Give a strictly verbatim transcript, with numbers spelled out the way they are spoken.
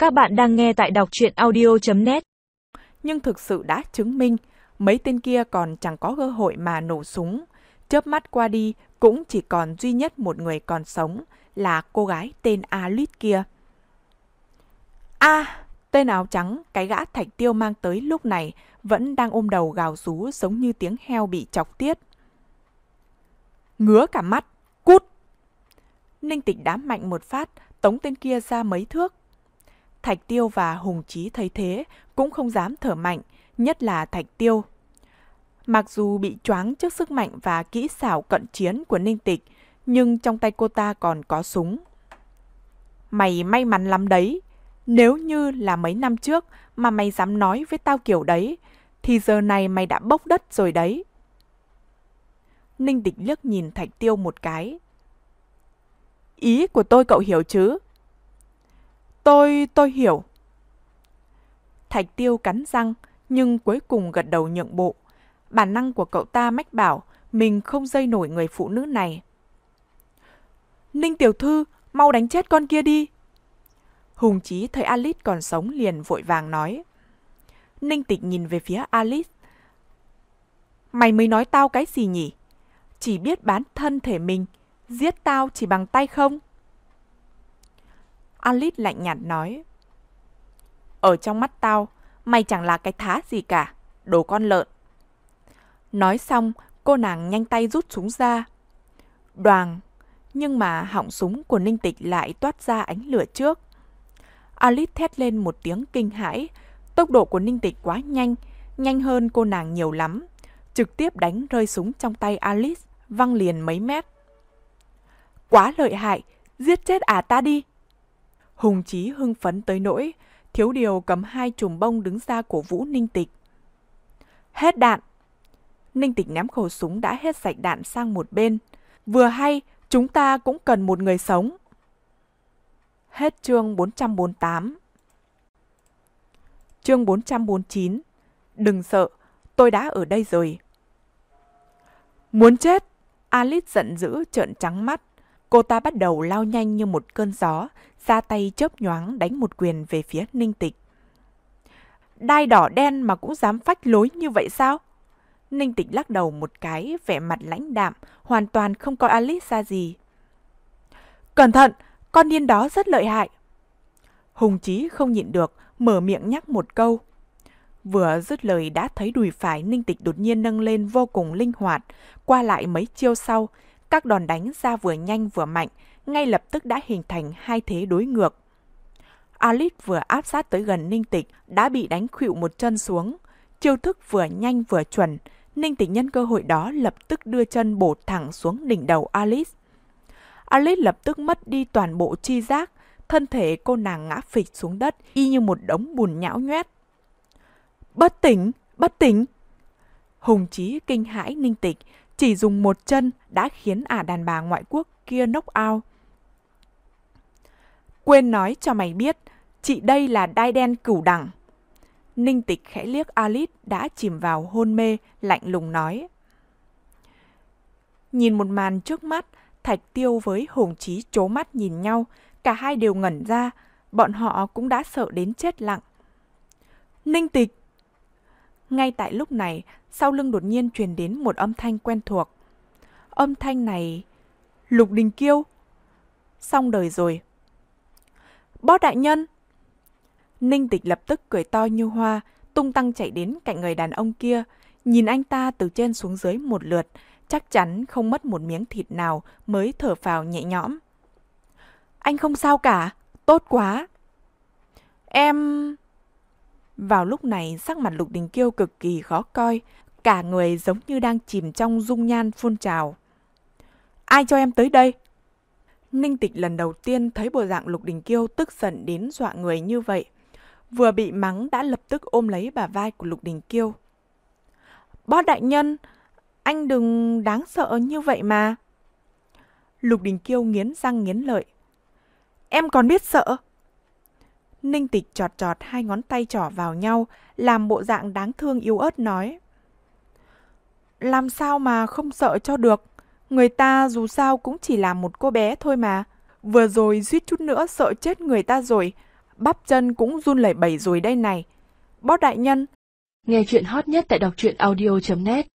Các bạn đang nghe tại đọc truyện audio chấm net. Nhưng thực sự đã chứng minh, mấy tên kia còn chẳng có cơ hội mà nổ súng. Chớp mắt qua đi, cũng chỉ còn duy nhất một người còn sống, là cô gái tên Alice kia. A, à, tên áo trắng, cái gã Thạch Tiêu mang tới lúc này, vẫn đang ôm đầu gào rú giống như tiếng heo bị chọc tiết. Ngứa cả mắt, cút! Ninh Tịch đá mạnh một phát, tống tên kia ra mấy thước. Thạch Tiêu và Hùng Chí thấy thế, cũng không dám thở mạnh, nhất là Thạch Tiêu. Mặc dù bị choáng trước sức mạnh và kỹ xảo cận chiến của Ninh Tịch, nhưng trong tay cô ta còn có súng. Mày may mắn lắm đấy. Nếu như là mấy năm trước mà mày dám nói với tao kiểu đấy, thì giờ này mày đã bốc đất rồi đấy. Ninh Tịch liếc nhìn Thạch Tiêu một cái. Ý của tôi cậu hiểu chứ? Tôi, tôi hiểu. Thạch Tiêu cắn răng, nhưng cuối cùng gật đầu nhượng bộ. Bản năng của cậu ta mách bảo mình không dây nổi người phụ nữ này. Ninh tiểu thư, mau đánh chết con kia đi. Hùng Chí thấy Alice còn sống liền vội vàng nói. Ninh Tịch nhìn về phía Alice. Mày mới nói tao cái gì nhỉ? Chỉ biết bán thân thể mình, giết tao chỉ bằng tay không? Alice lạnh nhạt nói. Ở trong mắt tao, mày chẳng là cái thá gì cả, đồ con lợn. Nói xong, cô nàng nhanh tay rút súng ra. Đoàng, nhưng mà họng súng của Ninh Tịch lại toát ra ánh lửa trước. Alice thét lên một tiếng kinh hãi. Tốc độ của Ninh Tịch quá nhanh, nhanh hơn cô nàng nhiều lắm. Trực tiếp đánh rơi súng trong tay Alice, văng liền mấy mét. Quá lợi hại, giết chết à ta đi. Hùng Chí hưng phấn tới nỗi, thiếu điều cầm hai chùm bông đứng ra cổ vũ Ninh Tịch. Hết đạn. Ninh Tịch ném khẩu súng đã hết sạch đạn sang một bên. Vừa hay, chúng ta cũng cần một người sống. Hết chương bốn trăm bốn mươi tám. Chương bốn trăm bốn mươi chín. Đừng sợ, tôi đã ở đây rồi. Muốn chết! Alice giận dữ trợn trắng mắt. Cô ta bắt đầu lao nhanh như một cơn gió, ra tay chớp nhoáng đánh một quyền về phía Ninh Tịch. Đai đỏ đen mà cũng dám phách lối như vậy sao? Ninh Tịch lắc đầu một cái, vẻ mặt lãnh đạm, hoàn toàn không coi Alice ra gì. Cẩn thận, con điên đó rất lợi hại. Hùng Chí không nhịn được, mở miệng nhắc một câu. Vừa dứt lời đã thấy đùi phải Ninh Tịch đột nhiên nâng lên vô cùng linh hoạt, qua lại mấy chiêu sau, các đòn đánh ra vừa nhanh vừa mạnh, ngay lập tức đã hình thành hai thế đối ngược. Alice vừa áp sát tới gần Ninh Tịch đã bị đánh khuỵu một chân xuống. Chiêu thức vừa nhanh vừa chuẩn, Ninh Tịch nhân cơ hội đó lập tức đưa chân bổ thẳng xuống đỉnh đầu Alice. Alice lập tức mất đi toàn bộ tri giác, thân thể cô nàng ngã phịch xuống đất y như một đống bùn nhão nhoét. Bất tỉnh, bất tỉnh! Hùng Chí kinh hãi Ninh Tịch, chỉ dùng một chân đã khiến ả đàn bà ngoại quốc kia knock out. Quên nói cho mày biết, chị đây là đai đen cửu đẳng. Ninh Tịch khẽ liếc Alice đã chìm vào hôn mê, lạnh lùng nói. Nhìn một màn trước mắt, Thạch Tiêu với Hùng Chí trố mắt nhìn nhau, cả hai đều ngẩn ra, bọn họ cũng đã sợ đến chết lặng. Ninh Tịch! Ngay tại lúc này, sau lưng đột nhiên truyền đến một âm thanh quen thuộc. Âm thanh này... Lục Đình Kiêu! Xong đời rồi. Boss đại nhân! Ninh Tịch lập tức cười to như hoa, tung tăng chạy đến cạnh người đàn ông kia, nhìn anh ta từ trên xuống dưới một lượt, chắc chắn không mất một miếng thịt nào mới thở phào nhẹ nhõm. Anh không sao cả, tốt quá. Em... Vào lúc này sắc mặt Lục Đình Kiêu cực kỳ khó coi, cả người giống như đang chìm trong dung nhan phun trào. Ai cho em tới đây? Ninh Tịch lần đầu tiên thấy bộ dạng Lục Đình Kiêu tức giận đến dọa người như vậy. Vừa bị mắng đã lập tức ôm lấy bả vai của Lục Đình Kiêu. Boss đại nhân, anh đừng đáng sợ như vậy mà. Lục Đình Kiêu nghiến răng nghiến lợi. Em còn biết sợ? Ninh Tịch chọt chọt hai ngón tay trỏ vào nhau, làm bộ dạng đáng thương yếu ớt nói. Làm sao mà không sợ cho được? Người ta dù sao cũng chỉ là một cô bé thôi mà. Vừa rồi suýt chút nữa sợ chết người ta rồi. bắp chân cũng run lẩy bẩy rồi đây này. Bót đại nhân. Nghe chuyện hot nhất tại đọc truyện audio chấm net